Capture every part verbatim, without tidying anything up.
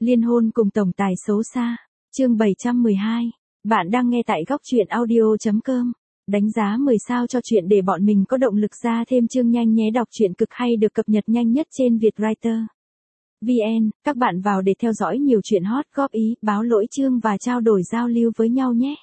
Liên hôn cùng tổng tài xấu xa. Chương bảy trăm mười hai. Bạn đang nghe tại góc truyện audio chấm com. Đánh giá mười sao cho chuyện để bọn mình có động lực ra thêm chương nhanh nhé. Đọc truyện cực hay được cập nhật nhanh nhất trên Vietwriter chấm vn. Các bạn vào để theo dõi nhiều chuyện hot, góp ý, báo lỗi chương và trao đổi giao lưu với nhau nhé.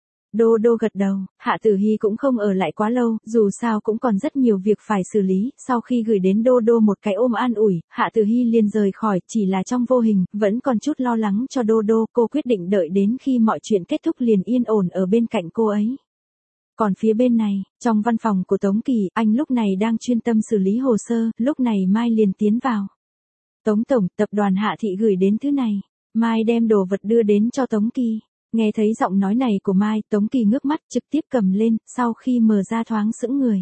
Đô Đô gật đầu, Hạ Tử Hy cũng không ở lại quá lâu, dù sao cũng còn rất nhiều việc phải xử lý. Sau khi gửi đến Đô Đô một cái ôm an ủi, Hạ Tử Hy liền rời khỏi, chỉ là trong vô hình, vẫn còn chút lo lắng cho Đô Đô. Cô quyết định đợi đến khi mọi chuyện kết thúc liền yên ổn ở bên cạnh cô ấy. Còn phía bên này, trong văn phòng của Tống Kỳ, anh lúc này đang chuyên tâm xử lý hồ sơ, lúc này Mai liền tiến vào. Tống Tổng, tập đoàn Hạ Thị gửi đến thứ này. Mai đem đồ vật đưa đến cho Tống Kỳ. Nghe thấy giọng nói này của Mai, Tống Kỳ ngước mắt trực tiếp cầm lên, sau khi mở ra thoáng sững người.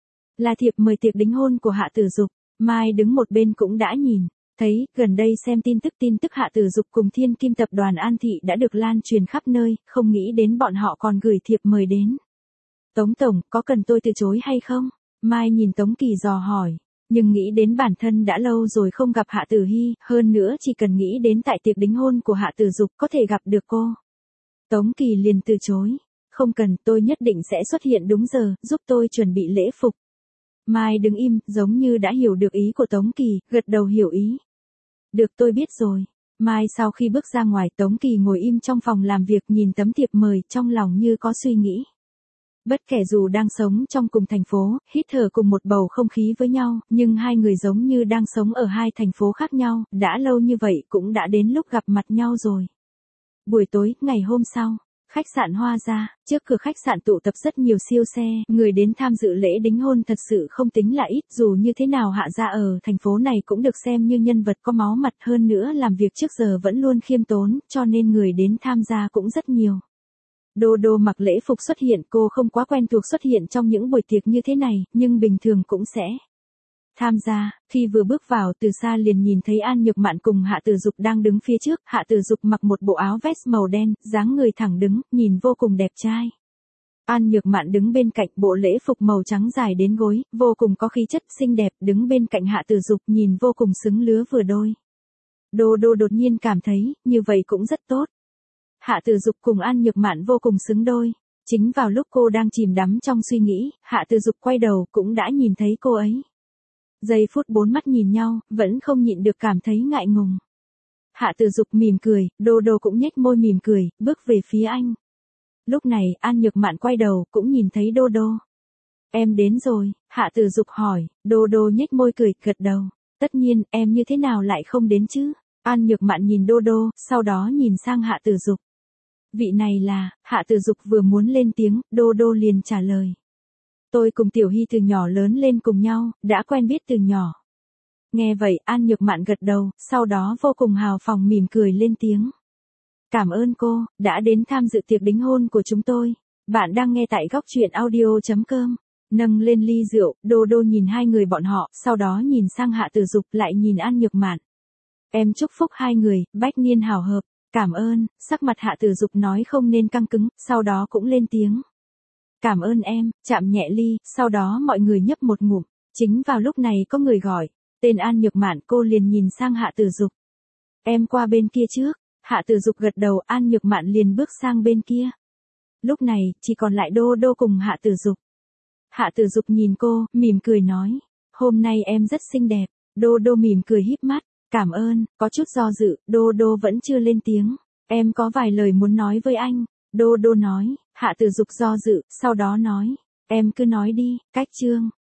Là thiệp mời tiệc đính hôn của Hạ Tử Dục. Mai đứng một bên cũng đã nhìn, thấy, gần đây xem tin tức tin tức Hạ Tử Dục cùng Thiên Kim tập đoàn An Thị đã được lan truyền khắp nơi, không nghĩ đến bọn họ còn gửi thiệp mời đến. Tống Tổng, có cần tôi từ chối hay không? Mai nhìn Tống Kỳ dò hỏi. Nhưng nghĩ đến bản thân đã lâu rồi không gặp Hạ Tử Hy, hơn nữa chỉ cần nghĩ đến tại tiệc đính hôn của Hạ Tử Dục có thể gặp được cô. Tống Kỳ liền từ chối. Không cần, tôi nhất định sẽ xuất hiện đúng giờ, giúp tôi chuẩn bị lễ phục. Mai đứng im, giống như đã hiểu được ý của Tống Kỳ, gật đầu hiểu ý. Được, tôi biết rồi. Mai sau khi bước ra ngoài, Tống Kỳ ngồi im trong phòng làm việc nhìn tấm thiệp mời, trong lòng như có suy nghĩ. Bất kể dù đang sống trong cùng thành phố, hít thở cùng một bầu không khí với nhau, nhưng hai người giống như đang sống ở hai thành phố khác nhau, đã lâu như vậy cũng đã đến lúc gặp mặt nhau rồi. Buổi tối, ngày hôm sau, khách sạn Hoa Gia, trước cửa khách sạn tụ tập rất nhiều siêu xe, người đến tham dự lễ đính hôn thật sự không tính là ít, dù như thế nào Hạ gia ở thành phố này cũng được xem như nhân vật có máu mặt, hơn nữa làm việc trước giờ vẫn luôn khiêm tốn, cho nên người đến tham gia cũng rất nhiều. Đô Đô mặc lễ phục xuất hiện, cô không quá quen thuộc xuất hiện trong những buổi tiệc như thế này, nhưng bình thường cũng sẽ tham gia. Khi vừa bước vào, từ xa liền nhìn thấy An Nhược Mạn cùng Hạ Tử Dục đang đứng phía trước. Hạ Tử Dục mặc một bộ áo vest màu đen, dáng người thẳng đứng, nhìn vô cùng đẹp trai. An Nhược Mạn đứng bên cạnh, bộ lễ phục màu trắng dài đến gối, vô cùng có khí chất xinh đẹp, đứng bên cạnh Hạ Tử Dục nhìn vô cùng xứng lứa vừa đôi. Đô Đô đột nhiên cảm thấy, như vậy cũng rất tốt. Hạ Tử Dục cùng An Nhược Mạn vô cùng xứng đôi. Chính vào lúc cô đang chìm đắm trong suy nghĩ, Hạ Tử Dục quay đầu cũng đã nhìn thấy cô ấy. Giây phút bốn mắt nhìn nhau, vẫn không nhịn được cảm thấy ngại ngùng. Hạ Tử Dục mỉm cười, Đô Đô cũng nhếch môi mỉm cười, bước về phía anh. Lúc này, An Nhược Mạn quay đầu, cũng nhìn thấy Đô Đô. Em đến rồi, Hạ Tử Dục hỏi, Đô Đô nhếch môi cười, gật đầu. Tất nhiên, em như thế nào lại không đến chứ? An Nhược Mạn nhìn Đô Đô, sau đó nhìn sang Hạ Tử Dục. Vị này là, Hạ Tử Dục vừa muốn lên tiếng, Đô Đô liền trả lời. Tôi cùng Tiểu Hy từ nhỏ lớn lên cùng nhau, đã quen biết từ nhỏ. Nghe vậy, An Nhược Mạn gật đầu, sau đó vô cùng hào phóng mỉm cười lên tiếng. Cảm ơn cô, đã đến tham dự tiệc đính hôn của chúng tôi. Bạn đang nghe tại góc truyện audio chấm com. Nâng lên ly rượu, Đô Đô nhìn hai người bọn họ, sau đó nhìn sang Hạ Tử Dục, lại nhìn An Nhược Mạn. Em chúc phúc hai người, bách niên hảo hợp. Cảm ơn, sắc mặt Hạ Tử Dục nói không nên căng cứng, sau đó cũng lên tiếng. Cảm ơn em, chạm nhẹ ly, sau đó mọi người nhấp một ngụm. Chính vào lúc này có người gọi, tên An Nhược Mạn, cô liền nhìn sang Hạ Tử Dục. Em qua bên kia trước. Hạ Tử Dục gật đầu, An Nhược Mạn liền bước sang bên kia. Lúc này, chỉ còn lại Đô Đô cùng Hạ Tử Dục. Hạ Tử Dục nhìn cô, mỉm cười nói, hôm nay em rất xinh đẹp. Đô Đô mỉm cười híp mắt, cảm ơn, có chút do dự, Đô Đô vẫn chưa lên tiếng. Em có vài lời muốn nói với anh. Đô Đô nói, Hạ Tử Dục do dự, sau đó nói, em cứ nói đi, cách chương.